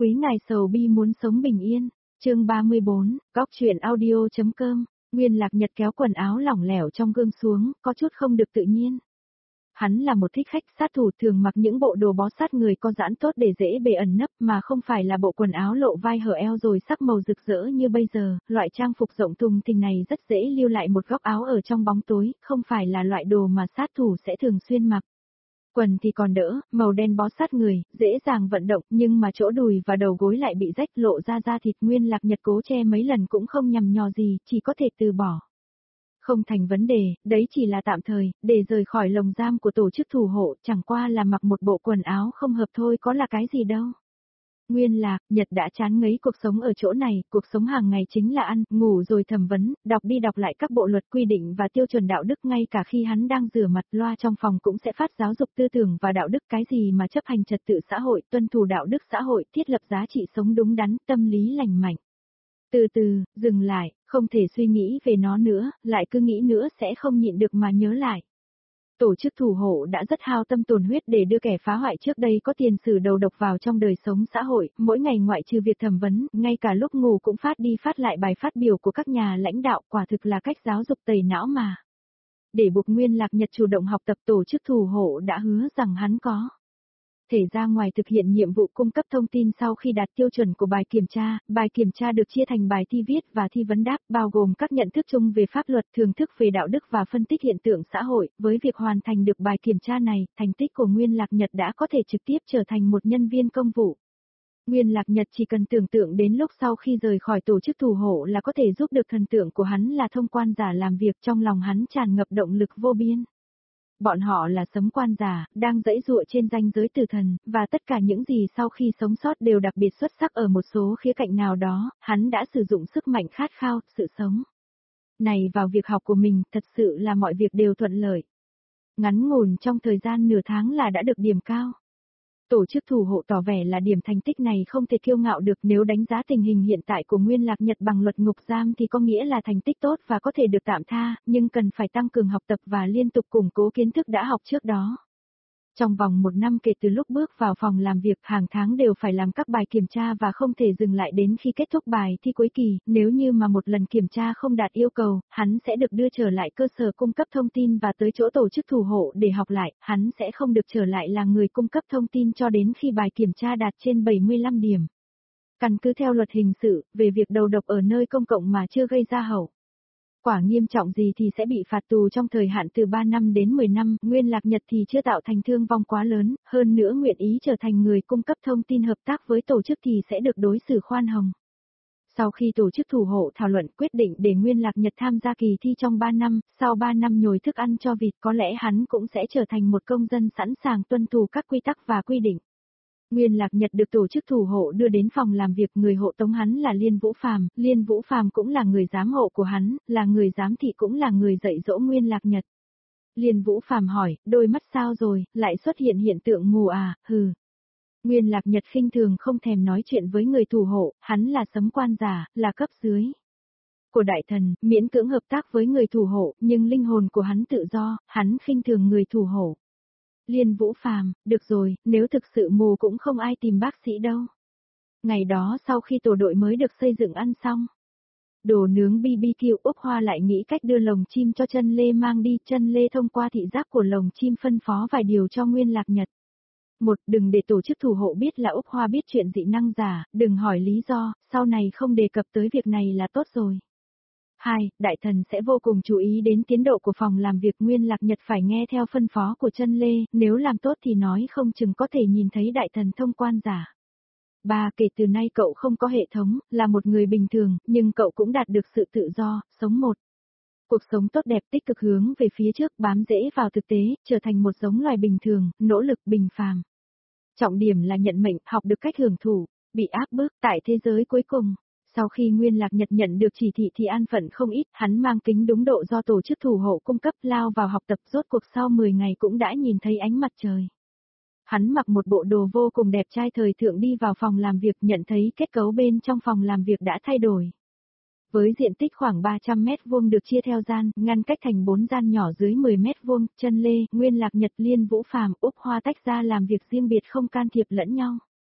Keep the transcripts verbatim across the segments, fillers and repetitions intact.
Quý ngài sầu bi muốn sống bình yên. Chương ba mươi bốn, góc truyện audio.com. Nguyên Lạc Nhật kéo quần áo lỏng lẻo trong gương xuống, có chút không được tự nhiên. Hắn là một thích khách sát thủ thường mặc những bộ đồ bó sát người có giãn tốt để dễ bề ẩn nấp mà không phải là bộ quần áo lộ vai hở eo rồi sắc màu rực rỡ như bây giờ, loại trang phục rộng thùng thình này rất dễ lưu lại một góc áo ở trong bóng tối, không phải là loại đồ mà sát thủ sẽ thường xuyên mặc. Quần thì còn đỡ, màu đen bó sát người, dễ dàng vận động nhưng mà chỗ đùi và đầu gối lại bị rách lộ ra da thịt. Nguyên Lạc Nhật cố che mấy lần cũng không nhằm nhò gì, chỉ có thể từ bỏ. Không thành vấn đề, đấy chỉ là tạm thời, để rời khỏi lồng giam của tổ chức thủ hộ, chẳng qua là mặc một bộ quần áo không hợp thôi có là cái gì đâu. Nguyên Lạc Nhật đã chán ngấy cuộc sống ở chỗ này, cuộc sống hàng ngày chính là ăn, ngủ rồi thẩm vấn, đọc đi đọc lại các bộ luật quy định và tiêu chuẩn đạo đức. Ngay cả khi hắn đang rửa mặt, loa trong phòng cũng sẽ phát giáo dục tư tưởng và đạo đức, cái gì mà chấp hành trật tự xã hội, tuân thủ đạo đức xã hội, thiết lập giá trị sống đúng đắn, tâm lý lành mạnh. Từ từ, dừng lại, không thể suy nghĩ về nó nữa, lại cứ nghĩ nữa sẽ không nhịn được mà nhớ lại. Tổ chức thủ hộ đã rất hao tâm tổn huyết để đưa kẻ phá hoại trước đây có tiền sử đầu độc vào trong đời sống xã hội, mỗi ngày ngoại trừ việc thẩm vấn, ngay cả lúc ngủ cũng phát đi phát lại bài phát biểu của các nhà lãnh đạo, quả thực là cách giáo dục tẩy não mà. Để buộc Nguyên Lạc Nhật chủ động học tập, tổ chức thủ hộ đã hứa rằng hắn có thể ra ngoài thực hiện nhiệm vụ cung cấp thông tin sau khi đạt tiêu chuẩn của bài kiểm tra. Bài kiểm tra được chia thành bài thi viết và thi vấn đáp, bao gồm các nhận thức chung về pháp luật, thưởng thức về đạo đức và phân tích hiện tượng xã hội. Với việc hoàn thành được bài kiểm tra này, thành tích của Nguyên Lạc Nhật đã có thể trực tiếp trở thành một nhân viên công vụ. Nguyên Lạc Nhật chỉ cần tưởng tượng đến lúc sau khi rời khỏi tổ chức thủ hộ là có thể giúp được thần tượng của hắn là thông quan giả làm việc, trong lòng hắn tràn ngập động lực vô biên. Bọn họ là sấm quan giả, đang giãy giụa trên ranh giới tử thần, và tất cả những gì sau khi sống sót đều đặc biệt xuất sắc ở một số khía cạnh nào đó. Hắn đã sử dụng sức mạnh khát khao, sự sống này vào việc học của mình, thật sự là mọi việc đều thuận lợi. Ngắn ngủn trong thời gian nửa tháng là đã được điểm cao. Tổ chức thủ hộ tỏ vẻ là điểm thành tích này không thể kiêu ngạo được. Nếu đánh giá tình hình hiện tại của Nguyên Lạc Nhật bằng luật ngục giam thì có nghĩa là thành tích tốt và có thể được tạm tha, nhưng cần phải tăng cường học tập và liên tục củng cố kiến thức đã học trước đó. Trong vòng một năm kể từ lúc bước vào phòng làm việc, hàng tháng đều phải làm các bài kiểm tra và không thể dừng lại đến khi kết thúc bài thi cuối kỳ. Nếu như mà một lần kiểm tra không đạt yêu cầu, hắn sẽ được đưa trở lại cơ sở cung cấp thông tin và tới chỗ tổ chức thủ hộ để học lại. Hắn sẽ không được trở lại là người cung cấp thông tin cho đến khi bài kiểm tra đạt trên bảy mươi lăm điểm. Căn cứ theo luật hình sự, về việc đầu độc ở nơi công cộng mà chưa gây ra hậu quả nghiêm trọng gì thì sẽ bị phạt tù trong thời hạn từ ba năm đến mười năm. Nguyên Lạc Nhật thì chưa tạo thành thương vong quá lớn, hơn nữa nguyện ý trở thành người cung cấp thông tin hợp tác với tổ chức thì sẽ được đối xử khoan hồng. Sau khi tổ chức thủ hộ thảo luận quyết định để Nguyên Lạc Nhật tham gia kỳ thi trong ba năm, sau ba năm nhồi thức ăn cho vịt, có lẽ hắn cũng sẽ trở thành một công dân sẵn sàng tuân thủ các quy tắc và quy định. Nguyên Lạc Nhật được tổ chức thủ hộ đưa đến phòng làm việc, người hộ tống hắn là Liên Vũ Phàm, Liên Vũ Phàm cũng là người giám hộ của hắn, là người giám thị cũng là người dạy dỗ Nguyên Lạc Nhật. Liên Vũ Phàm hỏi, đôi mắt sao rồi, lại xuất hiện hiện tượng mù à, hừ. Nguyên Lạc Nhật khinh thường không thèm nói chuyện với người thủ hộ, hắn là sấm quan giả, là cấp dưới của đại thần, miễn cưỡng hợp tác với người thủ hộ, nhưng linh hồn của hắn tự do, hắn khinh thường người thủ hộ. Liên Vũ Phàm, được rồi, nếu thực sự mù cũng không ai tìm bác sĩ đâu. Ngày đó sau khi tổ đội mới được xây dựng ăn xong đồ nướng bi bi kiu, Úc Hoa lại nghĩ cách đưa lồng chim cho Chân Lê mang đi. Chân Lê thông qua thị giác của lồng chim phân phó vài điều cho Nguyên Lạc Nhật. Một, đừng để tổ chức thủ hộ biết là Úc Hoa biết chuyện dị năng giả, đừng hỏi lý do, sau này không đề cập tới việc này là tốt rồi. Hai, đại thần sẽ vô cùng chú ý đến tiến độ của phòng làm việc. Nguyên Lạc Nhật phải nghe theo phân phó của Chân Lê, nếu làm tốt thì nói không chừng có thể nhìn thấy đại thần thông quan giả. Ba, kể từ nay cậu không có hệ thống, là một người bình thường, nhưng cậu cũng đạt được sự tự do, sống một cuộc sống tốt đẹp, tích cực hướng về phía trước, bám rễ vào thực tế, trở thành một giống loài bình thường, nỗ lực bình phàm. Trọng điểm là nhận mệnh, học được cách hưởng thụ, bị áp bức tại thế giới cuối cùng. Sau khi Nguyên Lạc Nhật nhận được chỉ thị thì an phận không ít, hắn mang kính đúng độ do tổ chức thủ hộ cung cấp lao vào học tập, rốt cuộc sau mười ngày cũng đã nhìn thấy ánh mặt trời. Hắn mặc một bộ đồ vô cùng đẹp trai thời thượng đi vào phòng làm việc, nhận thấy kết cấu bên trong phòng làm việc đã thay đổi. Với diện tích khoảng ba trăm mét vuông được chia theo gian, ngăn cách thành bốn gian nhỏ dưới mười mét vuông, Chân Lê, Nguyên Lạc Nhật, Liên Vũ Phàm, Úc Hoa tách ra làm việc riêng biệt không can thiệp lẫn nhau.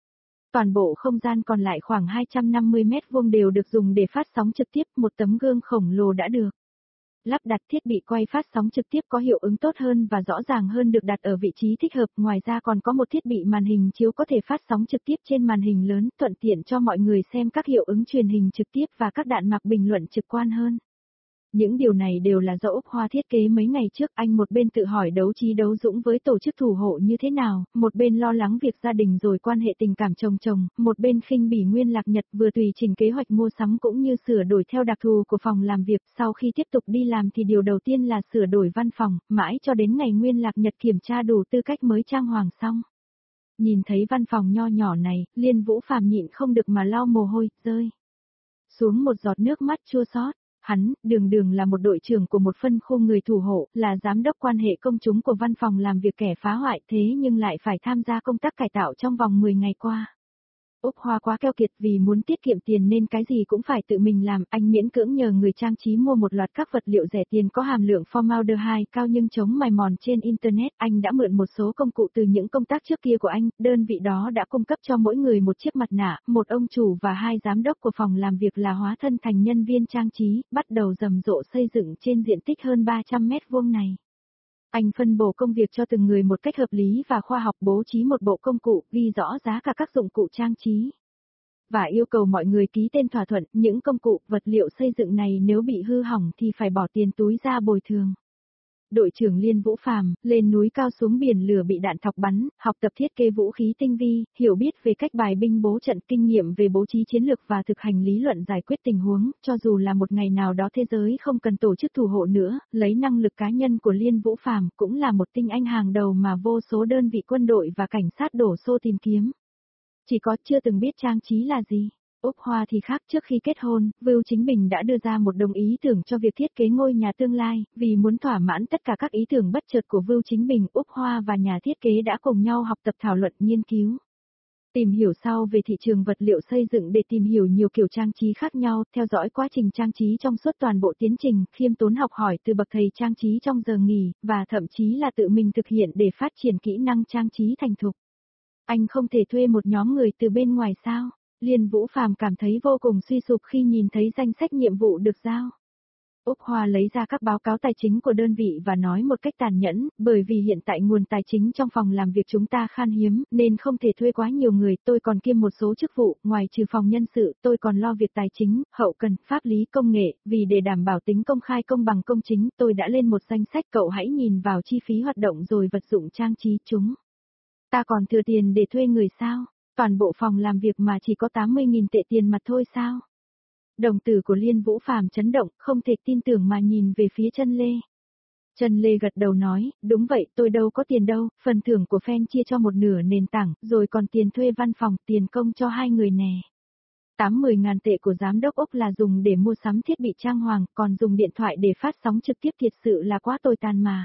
Toàn bộ không gian còn lại khoảng hai trăm năm mươi mét vuông đều được dùng để phát sóng trực tiếp, một tấm gương khổng lồ đã được lắp đặt thiết bị quay phát sóng trực tiếp có hiệu ứng tốt hơn và rõ ràng hơn được đặt ở vị trí thích hợp, ngoài ra còn có một thiết bị màn hình chiếu có thể phát sóng trực tiếp trên màn hình lớn, thuận tiện cho mọi người xem các hiệu ứng truyền hình trực tiếp và các đạn mạc bình luận trực quan hơn. Những điều này đều là do Úc Hoa thiết kế mấy ngày trước, anh một bên tự hỏi đấu trí đấu dũng với tổ chức thủ hộ như thế nào, một bên lo lắng việc gia đình rồi quan hệ tình cảm chồng chồng, một bên khinh bỉ Nguyên Lạc Nhật vừa tùy chỉnh kế hoạch mua sắm cũng như sửa đổi theo đặc thù của phòng làm việc, sau khi tiếp tục đi làm thì điều đầu tiên là sửa đổi văn phòng, mãi cho đến ngày Nguyên Lạc Nhật kiểm tra đủ tư cách mới trang hoàng xong. Nhìn thấy văn phòng nho nhỏ này, Liên Vũ Phàm nhịn không được mà lau mồ hôi, rơi xuống một giọt nước mắt chua xót. Hắn, đường đường là một đội trưởng của một phân khu người thủ hộ, là giám đốc quan hệ công chúng của văn phòng làm việc kẻ phá hoại thế nhưng lại phải tham gia công tác cải tạo trong vòng mười ngày qua. Úc Hoa quá keo kiệt vì muốn tiết kiệm tiền nên cái gì cũng phải tự mình làm, anh miễn cưỡng nhờ người trang trí mua một loạt các vật liệu rẻ tiền có hàm lượng formaldehyde cao nhưng chống mài mòn trên Internet, anh đã mượn một số công cụ từ những công tác trước kia của anh, đơn vị đó đã cung cấp cho mỗi người một chiếc mặt nạ, một ông chủ và hai giám đốc của phòng làm việc là hóa thân thành nhân viên trang trí, bắt đầu rầm rộ xây dựng trên diện tích hơn ba trăm mét vuông này. Anh phân bổ công việc cho từng người một cách hợp lý và khoa học, bố trí một bộ công cụ, ghi rõ giá cả các dụng cụ trang trí. Và yêu cầu mọi người ký tên thỏa thuận, những công cụ, vật liệu xây dựng này nếu bị hư hỏng thì phải bỏ tiền túi ra bồi thường. Đội trưởng Liên Vũ Phàm, lên núi cao xuống biển lửa bị đạn thọc bắn, học tập thiết kế vũ khí tinh vi, hiểu biết về cách bài binh bố trận, kinh nghiệm về bố trí chiến lược và thực hành lý luận giải quyết tình huống, cho dù là một ngày nào đó thế giới không cần tổ chức thủ hộ nữa, lấy năng lực cá nhân của Liên Vũ Phàm cũng là một tinh anh hàng đầu mà vô số đơn vị quân đội và cảnh sát đổ xô tìm kiếm. Chỉ có chưa từng biết trang trí là gì. Úc Hoa thì khác, trước khi kết hôn, Vưu Chính Bình đã đưa ra một đồng ý tưởng cho việc thiết kế ngôi nhà tương lai, vì muốn thỏa mãn tất cả các ý tưởng bất chợt của Vưu Chính Bình, Úc Hoa và nhà thiết kế đã cùng nhau học tập thảo luận nghiên cứu. Tìm hiểu sau về thị trường vật liệu xây dựng để tìm hiểu nhiều kiểu trang trí khác nhau, theo dõi quá trình trang trí trong suốt toàn bộ tiến trình, khiêm tốn học hỏi từ bậc thầy trang trí trong giờ nghỉ, và thậm chí là tự mình thực hiện để phát triển kỹ năng trang trí thành thục. Anh không thể thuê một nhóm người từ bên ngoài sao? Liên Vũ Phàm cảm thấy vô cùng suy sụp khi nhìn thấy danh sách nhiệm vụ được giao. Úc Hoa lấy ra các báo cáo tài chính của đơn vị và nói một cách tàn nhẫn, bởi vì hiện tại nguồn tài chính trong phòng làm việc chúng ta khan hiếm, nên không thể thuê quá nhiều người, tôi còn kiêm một số chức vụ, ngoài trừ phòng nhân sự, tôi còn lo việc tài chính, hậu cần, pháp lý, công nghệ, vì để đảm bảo tính công khai công bằng công chính, tôi đã lên một danh sách, cậu hãy nhìn vào chi phí hoạt động rồi vật dụng trang trí chúng. Ta còn thừa tiền để thuê người sao? Toàn bộ phòng làm việc mà chỉ có tám mươi nghìn tệ tiền mặt thôi sao? Đồng tử của Liên Vũ Phàm chấn động, không thể tin tưởng mà nhìn về phía Trân Lê. Trân Lê gật đầu nói, đúng vậy, tôi đâu có tiền đâu, phần thưởng của fan chia cho một nửa nền tảng, rồi còn tiền thuê văn phòng, tiền công cho hai người nè. tám mươi ngàn tệ của giám đốc Úc là dùng để mua sắm thiết bị trang hoàng, còn dùng điện thoại để phát sóng trực tiếp thiệt sự là quá tồi tàn mà.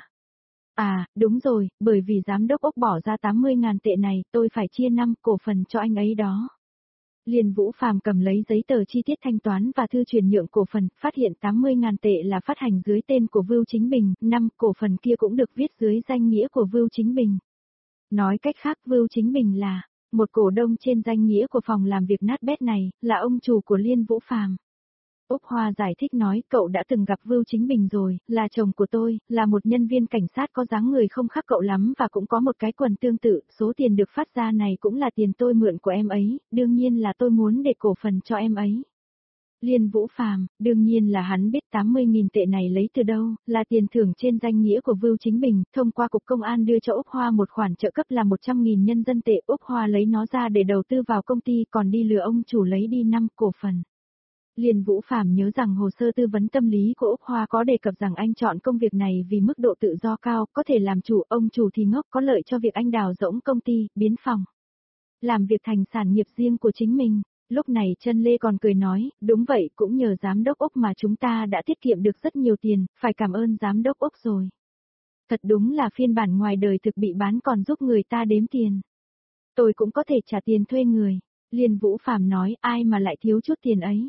À, đúng rồi, bởi vì giám đốc Úc bỏ ra tám mươi ngàn tệ này, tôi phải chia năm cổ phần cho anh ấy đó. Liên Vũ Phàm cầm lấy giấy tờ chi tiết thanh toán và thư chuyển nhượng cổ phần, phát hiện tám mươi ngàn tệ là phát hành dưới tên của Vưu Chính Bình, năm cổ phần kia cũng được viết dưới danh nghĩa của Vưu Chính Bình. Nói cách khác, Vưu Chính Bình là một cổ đông trên danh nghĩa của phòng làm việc nát bét này, là ông chủ của Liên Vũ Phàm. Úc Hoa giải thích nói, cậu đã từng gặp Vưu Chính Bình rồi, là chồng của tôi, là một nhân viên cảnh sát có dáng người không khác cậu lắm và cũng có một cái quần tương tự, số tiền được phát ra này cũng là tiền tôi mượn của em ấy, đương nhiên là tôi muốn để cổ phần cho em ấy. Liên Vũ Phàm, đương nhiên là hắn biết tám mươi nghìn tệ này lấy từ đâu, là tiền thưởng trên danh nghĩa của Vưu Chính Bình, thông qua cục công an đưa cho Úc Hoa một khoản trợ cấp là một trăm nghìn nhân dân tệ, Úc Hoa lấy nó ra để đầu tư vào công ty còn đi lừa ông chủ lấy đi năm cổ phần. Liên Vũ Phàm nhớ rằng hồ sơ tư vấn tâm lý của Úc Hoa có đề cập rằng anh chọn công việc này vì mức độ tự do cao, có thể làm chủ, ông chủ thì ngốc, có lợi cho việc anh đào rỗng công ty, biến phòng làm việc thành sản nghiệp riêng của chính mình. Lúc này Trân Lê còn cười nói, đúng vậy, cũng nhờ giám đốc Úc mà chúng ta đã tiết kiệm được rất nhiều tiền, phải cảm ơn giám đốc Úc rồi. Thật đúng là phiên bản ngoài đời thực bị bán còn giúp người ta đếm tiền. Tôi cũng có thể trả tiền thuê người. Liên Vũ Phàm nói, ai mà lại thiếu chút tiền ấy.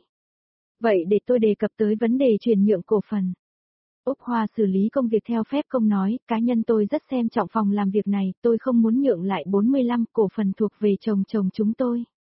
Vậy để tôi đề cập tới vấn đề chuyển nhượng cổ phần. Úc Hoa xử lý công việc theo phép công nói, cá nhân tôi rất xem trọng phòng làm việc này, tôi không muốn nhượng lại bốn mươi lăm cổ phần thuộc về chồng chồng chúng tôi.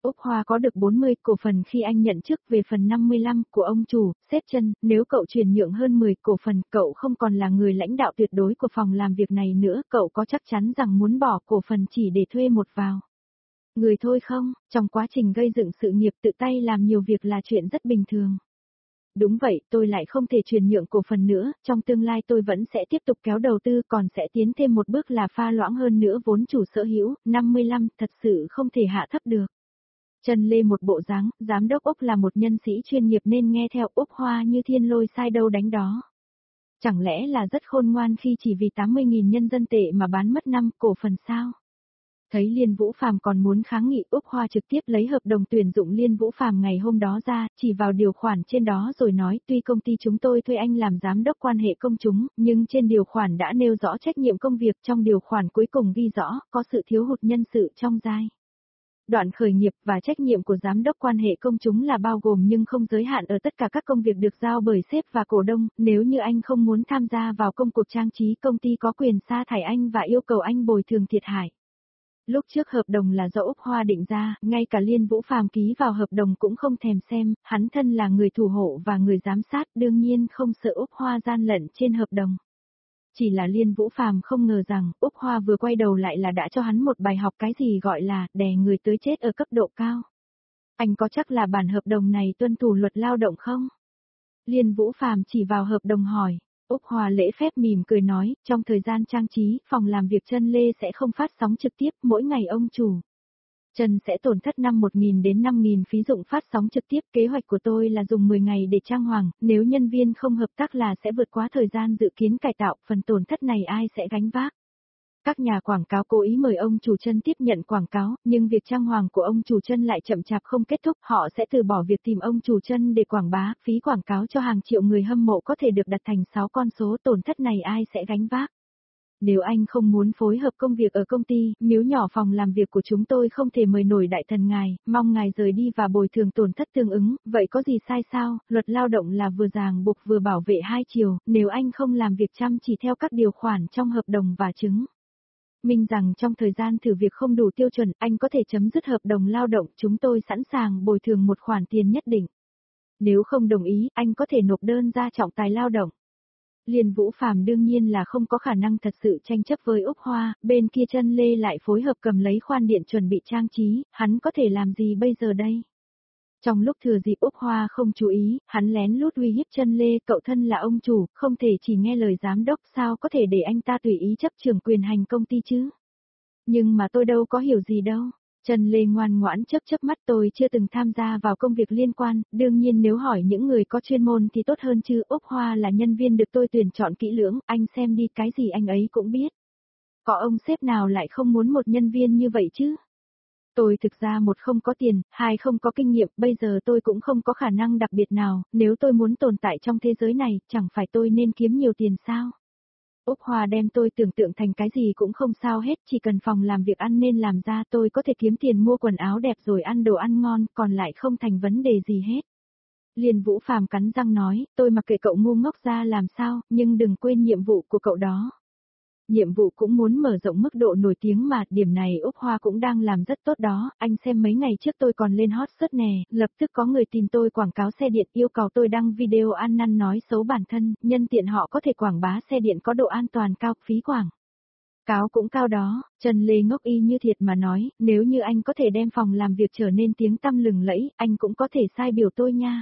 Úc Hoa có được bốn mươi cổ phần khi anh nhận chức, về phần năm mươi lăm của ông chủ, sếp Trân, nếu cậu chuyển nhượng hơn mười cổ phần, cậu không còn là người lãnh đạo tuyệt đối của phòng làm việc này nữa, cậu có chắc chắn rằng muốn bỏ cổ phần chỉ để thuê một vào người thôi không? Trong quá trình gây dựng sự nghiệp tự tay làm nhiều việc là chuyện rất bình thường. Đúng vậy, tôi lại không thể chuyển nhượng cổ phần nữa, trong tương lai tôi vẫn sẽ tiếp tục kéo đầu tư, còn sẽ tiến thêm một bước là pha loãng hơn nữa vốn chủ sở hữu, năm mươi lăm, thật sự không thể hạ thấp được. Trần Lê một bộ dáng, giám đốc Úc là một nhân sĩ chuyên nghiệp nên nghe theo Úc Hoa như thiên lôi sai đâu đánh đó. Chẳng lẽ là rất khôn ngoan khi chỉ vì tám mươi nghìn nhân dân tệ mà bán mất năm cổ phần sao? Thấy Liên Vũ Phàm còn muốn kháng nghị, Úc Hoa trực tiếp lấy hợp đồng tuyển dụng Liên Vũ Phàm ngày hôm đó ra, chỉ vào điều khoản trên đó rồi nói, tuy công ty chúng tôi thuê anh làm giám đốc quan hệ công chúng, nhưng trên điều khoản đã nêu rõ trách nhiệm công việc, trong điều khoản cuối cùng ghi rõ, có sự thiếu hụt nhân sự trong giai đoạn khởi nghiệp, và trách nhiệm của giám đốc quan hệ công chúng là bao gồm nhưng không giới hạn ở tất cả các công việc được giao bởi sếp và cổ đông, nếu như anh không muốn tham gia vào công cuộc trang trí, công ty có quyền sa thải anh và yêu cầu anh bồi thường thiệt hại. Lúc trước hợp đồng là do Úc Hoa định ra, ngay cả Liên Vũ Phàm ký vào hợp đồng cũng không thèm xem, hắn thân là người thủ hộ và người giám sát, đương nhiên không sợ Úc Hoa gian lận trên hợp đồng. Chỉ là Liên Vũ Phàm không ngờ rằng, Úc Hoa vừa quay đầu lại là đã cho hắn một bài học, cái gì gọi là đè người tới chết ở cấp độ cao. Anh có chắc là bản hợp đồng này tuân thủ luật lao động không? Liên Vũ Phàm chỉ vào hợp đồng hỏi. Úc Hoa lễ phép mỉm cười nói, trong thời gian trang trí, phòng làm việc Trân Lê sẽ không phát sóng trực tiếp, mỗi ngày ông chủ Trần sẽ tổn thất năm một nghìn đến năm nghìn phí dụng phát sóng trực tiếp, kế hoạch của tôi là dùng mười ngày để trang hoàng, nếu nhân viên không hợp tác là sẽ vượt quá thời gian dự kiến cải tạo, phần tổn thất này ai sẽ gánh vác? Các nhà quảng cáo cố ý mời ông chủ Trân tiếp nhận quảng cáo, nhưng việc trang hoàng của ông chủ Trân lại chậm chạp không kết thúc, họ sẽ từ bỏ việc tìm ông chủ Trân để quảng bá, phí quảng cáo cho hàng triệu người hâm mộ có thể được đặt thành sáu con số, tổn thất này ai sẽ gánh vác? Nếu anh không muốn phối hợp công việc ở công ty, miếu nhỏ phòng làm việc của chúng tôi không thể mời nổi đại thần ngài, mong ngài rời đi và bồi thường tổn thất tương ứng, vậy có gì sai sao? Luật lao động là vừa ràng buộc vừa bảo vệ hai chiều, nếu anh không làm việc chăm chỉ theo các điều khoản trong hợp đồng và chứng minh rằng trong thời gian thử việc không đủ tiêu chuẩn, anh có thể chấm dứt hợp đồng lao động, chúng tôi sẵn sàng bồi thường một khoản tiền nhất định. Nếu không đồng ý, anh có thể nộp đơn ra trọng tài lao động. Liên Vũ Phàm đương nhiên là không có khả năng thật sự tranh chấp với Úc Hoa, bên kia Trân Lê lại phối hợp cầm lấy khoan điện chuẩn bị trang trí, hắn có thể làm gì bây giờ đây? Trong lúc thừa dịp Úc Hoa không chú ý, hắn lén lút uy hiếp Trân Lê, cậu thân là ông chủ, không thể chỉ nghe lời giám đốc, sao có thể để anh ta tùy ý chấp trưởng quyền hành công ty chứ? Nhưng mà tôi đâu có hiểu gì đâu. Trần Lê ngoan ngoãn chớp chớp mắt, tôi chưa từng tham gia vào công việc liên quan, đương nhiên nếu hỏi những người có chuyên môn thì tốt hơn chứ. Úc Hoa là nhân viên được tôi tuyển chọn kỹ lưỡng, anh xem đi, cái gì anh ấy cũng biết. Có ông sếp nào lại không muốn một nhân viên như vậy chứ? Tôi thực ra một không có tiền, hai không có kinh nghiệm, bây giờ tôi cũng không có khả năng đặc biệt nào, nếu tôi muốn tồn tại trong thế giới này, chẳng phải tôi nên kiếm nhiều tiền sao? Úc Hoa đem tôi tưởng tượng thành cái gì cũng không sao hết, chỉ cần phòng làm việc ăn nên làm ra, tôi có thể kiếm tiền mua quần áo đẹp rồi ăn đồ ăn ngon, còn lại không thành vấn đề gì hết. Liên Vũ Phàm cắn răng nói, tôi mặc kệ cậu ngu ngốc ra làm sao, nhưng đừng quên nhiệm vụ của cậu đó. Nhiệm vụ cũng muốn mở rộng mức độ nổi tiếng mà, điểm này Úc Hoa cũng đang làm rất tốt đó, anh xem mấy ngày trước tôi còn lên hot search nè, lập tức có người tìm tôi quảng cáo xe điện, yêu cầu tôi đăng video ăn năn nói xấu bản thân, nhân tiện họ có thể quảng bá xe điện có độ an toàn cao, phí quảng cáo cũng cao đó. Trần Lê ngốc y như thiệt mà nói, nếu như anh có thể đem phòng làm việc trở nên tiếng tăm lừng lẫy, anh cũng có thể sai biểu tôi nha.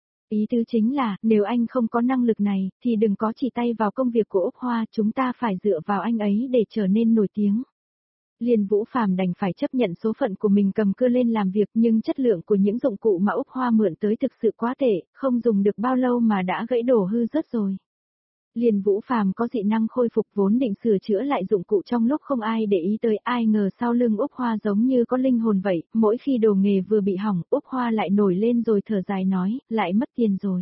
Ý tứ chính là, nếu anh không có năng lực này, thì đừng có chỉ tay vào công việc của Úc Hoa, chúng ta phải dựa vào anh ấy để trở nên nổi tiếng. Liên Vũ Phàm đành phải chấp nhận số phận của mình cầm cưa lên làm việc, nhưng chất lượng của những dụng cụ mà Úc Hoa mượn tới thực sự quá tệ, không dùng được bao lâu mà đã gãy đổ hư rớt rồi. Liên Vũ Phàm có dị năng khôi phục, vốn định sửa chữa lại dụng cụ trong lúc không ai để ý tới, ai ngờ sau lưng Úc Hoa giống như có linh hồn vậy, mỗi khi đồ nghề vừa bị hỏng, Úc Hoa lại nổi lên rồi thở dài nói, lại mất tiền rồi.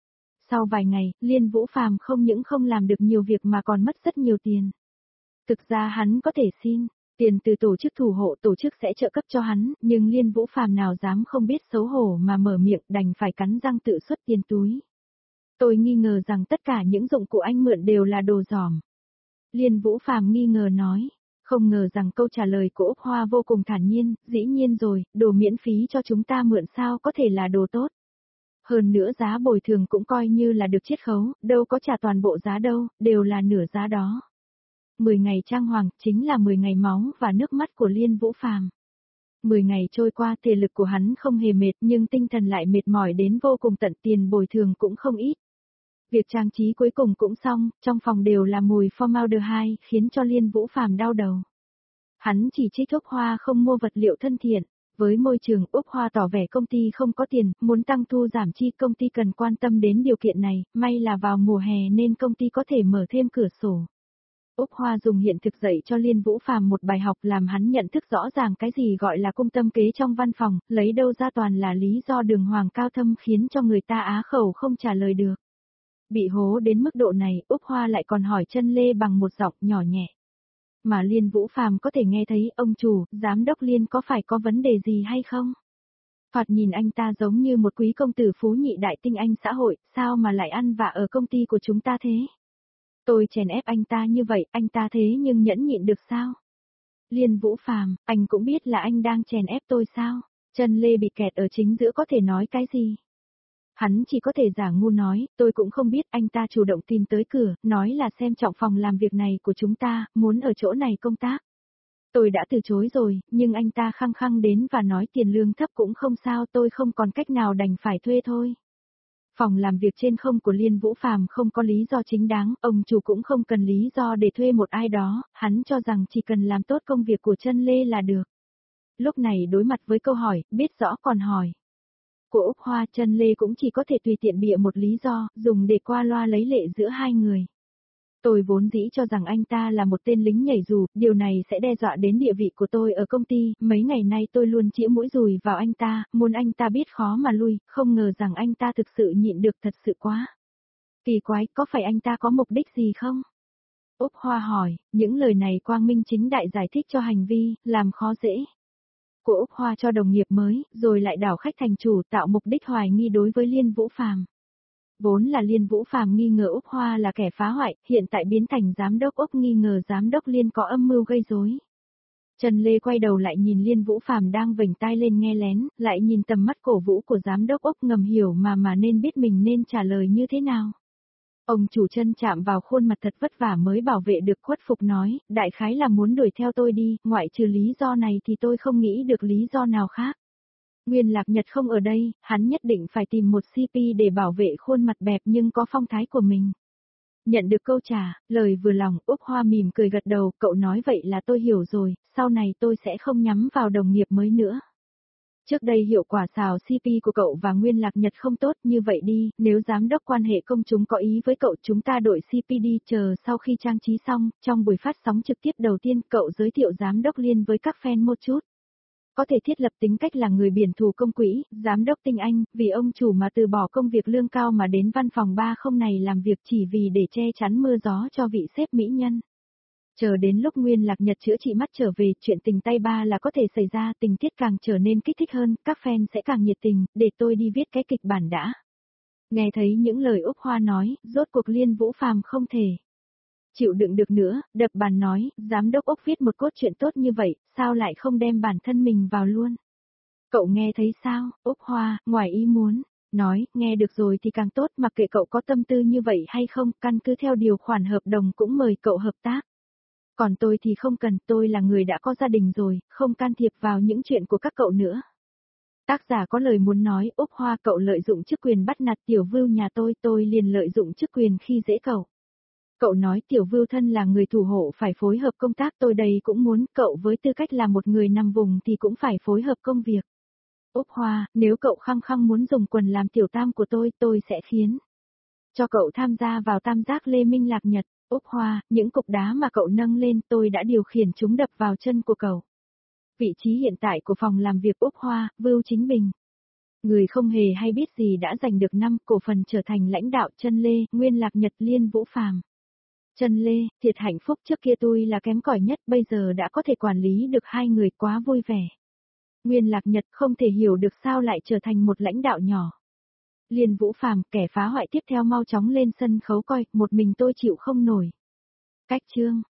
Sau vài ngày, Liên Vũ Phàm không những không làm được nhiều việc mà còn mất rất nhiều tiền. Thực ra hắn có thể xin tiền từ tổ chức thủ hộ, tổ chức sẽ trợ cấp cho hắn, nhưng Liên Vũ Phàm nào dám không biết xấu hổ mà mở miệng, đành phải cắn răng tự xuất tiền túi. Tôi nghi ngờ rằng tất cả những dụng cụ anh mượn đều là đồ giỏm. Liên Vũ Phàm nghi ngờ nói, Không ngờ rằng câu trả lời của Úc Hoa vô cùng thản nhiên, dĩ nhiên rồi, đồ miễn phí cho chúng ta mượn sao có thể là đồ tốt. Hơn nữa giá bồi thường cũng coi như là được chiết khấu, đâu có trả toàn bộ giá đâu, đều là nửa giá đó. mười ngày trang hoàng, chính là mười ngày máu và nước mắt của Liên Vũ Phàm. mười ngày trôi qua thể lực của hắn không hề mệt nhưng tinh thần lại mệt mỏi đến vô cùng tận, tiền bồi thường cũng không ít. Việc trang trí cuối cùng cũng xong, trong phòng đều là mùi formaldehyde khiến cho Liên Vũ Phàm đau đầu. Hắn chỉ trích Úc Hoa không mua vật liệu thân thiện. Với môi trường, Úc Hoa tỏ vẻ công ty không có tiền, muốn tăng thu giảm chi, công ty cần quan tâm đến điều kiện này, may là vào mùa hè nên công ty có thể mở thêm cửa sổ. Úc Hoa dùng hiện thực dạy cho Liên Vũ Phàm một bài học làm hắn nhận thức rõ ràng cái gì gọi là cung tâm kế trong văn phòng, lấy đâu ra toàn là lý do đường hoàng cao thâm khiến cho người ta á khẩu không trả lời được. Bị hố đến mức độ này, Úc Hoa lại còn hỏi Chân Lê bằng một giọng nhỏ nhẹ. Mà Liên Vũ Phàm có thể nghe thấy, ông chủ, giám đốc Liên có phải có vấn đề gì hay không? Thoạt nhìn anh ta giống như một quý công tử phú nhị đại tinh anh xã hội, sao mà lại ăn vạ ở công ty của chúng ta thế? Tôi chèn ép anh ta như vậy, anh ta thế nhưng nhẫn nhịn được sao? Liên Vũ Phàm, anh cũng biết là anh đang chèn ép tôi sao? Chân Lê bị kẹt ở chính giữa có thể nói cái gì? Hắn chỉ có thể giả ngu nói, tôi cũng không biết, anh ta chủ động tìm tới cửa, nói là xem trọng phòng làm việc này của chúng ta, muốn ở chỗ này công tác. Tôi đã từ chối rồi, nhưng anh ta khăng khăng đến và nói tiền lương thấp cũng không sao, tôi không còn cách nào đành phải thuê thôi. Phòng làm việc trên không của Liên Vũ Phàm không có lý do chính đáng, ông chủ cũng không cần lý do để thuê một ai đó, hắn cho rằng chỉ cần làm tốt công việc của Chân Lê là được. Lúc này đối mặt với câu hỏi, biết rõ còn hỏi. Của Úc Hoa, Chân Lê cũng chỉ có thể tùy tiện bịa một lý do, dùng để qua loa lấy lệ giữa hai người. Tôi vốn dĩ cho rằng anh ta là một tên lính nhảy dù, điều này sẽ đe dọa đến địa vị của tôi ở công ty, mấy ngày nay tôi luôn chĩa mũi dùi vào anh ta, muốn anh ta biết khó mà lui, không ngờ rằng anh ta thực sự nhịn được, thật sự quá. Kỳ quái, có phải anh ta có mục đích gì không? Úc Hoa hỏi, những lời này quang minh chính đại giải thích cho hành vi, làm khó dễ. Của Úc Hoa cho đồng nghiệp mới, rồi lại đảo khách thành chủ, tạo mục đích hoài nghi đối với Liên Vũ Phàm. Vốn là Liên Vũ Phàm nghi ngờ Úc Hoa là kẻ phá hoại, hiện tại biến thành giám đốc Úc nghi ngờ giám đốc Liên có âm mưu gây rối. Trần Lê quay đầu lại nhìn Liên Vũ Phàm đang vểnh tai lên nghe lén, lại nhìn tầm mắt cổ vũ của giám đốc Úc, ngầm hiểu mà mà nên biết mình nên trả lời như thế nào. Ông chủ chân chạm vào khuôn mặt thật vất vả mới bảo vệ được, khuất phục nói, đại khái là muốn đuổi theo tôi đi, ngoại trừ lý do này thì tôi không nghĩ được lý do nào khác. Nguyên Lạc Nhật không ở đây, hắn nhất định phải tìm một xê pê để bảo vệ khuôn mặt bẹp nhưng có phong thái của mình. Nhận được câu trả, lời vừa lòng, Úc Hoa mỉm cười gật đầu, cậu nói vậy là tôi hiểu rồi, sau này tôi sẽ không nhắm vào đồng nghiệp mới nữa. Trước đây hiệu quả xào xê pê của cậu và Nguyên Lạc Nhật không tốt, như vậy đi, nếu giám đốc quan hệ công chúng có ý với cậu chúng ta đổi xê pê đi, chờ sau khi trang trí xong, trong buổi phát sóng trực tiếp đầu tiên cậu giới thiệu giám đốc Liên với các fan một chút. Có thể thiết lập tính cách là người biển thủ công quỹ, giám đốc tinh anh, vì ông chủ mà từ bỏ công việc lương cao mà đến văn phòng ba không này làm việc chỉ vì để che chắn mưa gió cho vị sếp mỹ nhân. Chờ đến lúc Nguyên Lạc Nhật chữa trị mắt trở về, chuyện tình tay ba là có thể xảy ra, tình tiết càng trở nên kích thích hơn, các fan sẽ càng nhiệt tình, để tôi đi viết cái kịch bản đã. Nghe thấy những lời Úc Hoa nói, rốt cuộc Liên Vũ Phàm không thể chịu đựng được nữa, đập bàn nói, giám đốc Úc viết một cốt truyện tốt như vậy, sao lại không đem bản thân mình vào luôn? Cậu nghe thấy sao, Úc Hoa, ngoài ý muốn, nói, nghe được rồi thì càng tốt, mặc kệ cậu có tâm tư như vậy hay không, căn cứ theo điều khoản hợp đồng cũng mời cậu hợp tác. Còn tôi thì không cần, tôi là người đã có gia đình rồi, không can thiệp vào những chuyện của các cậu nữa. Tác giả có lời muốn nói, Úc Hoa, cậu lợi dụng chức quyền bắt nạt Tiểu Vưu nhà tôi, tôi liền lợi dụng chức quyền khi dễ cậu. Cậu nói Tiểu Vưu thân là người thủ hộ phải phối hợp công tác, tôi đây cũng muốn, cậu với tư cách là một người nằm vùng thì cũng phải phối hợp công việc. Úc Hoa, nếu cậu khăng khăng muốn dùng quần làm tiểu tam của tôi, tôi sẽ khiến cho cậu tham gia vào tam giác Lê Minh Lạc Nhật. Úc Hoa, những cục đá mà cậu nâng lên tôi đã điều khiển chúng đập vào chân của cậu. Vị trí hiện tại của phòng làm việc Úc Hoa, Vưu Chính Bình. Người không hề hay biết gì đã giành được năm cổ phần trở thành lãnh đạo. Chân Lê, Nguyên Lạc Nhật, Liên Vũ Phàm. Chân Lê, thiệt hạnh phúc, trước kia tôi là kém cỏi nhất, bây giờ đã có thể quản lý được hai người, quá vui vẻ. Nguyên Lạc Nhật không thể hiểu được sao lại trở thành một lãnh đạo nhỏ. Liên Vũ Phàm, kẻ phá hoại tiếp theo mau chóng lên sân khấu coi, một mình tôi chịu không nổi. Cách chương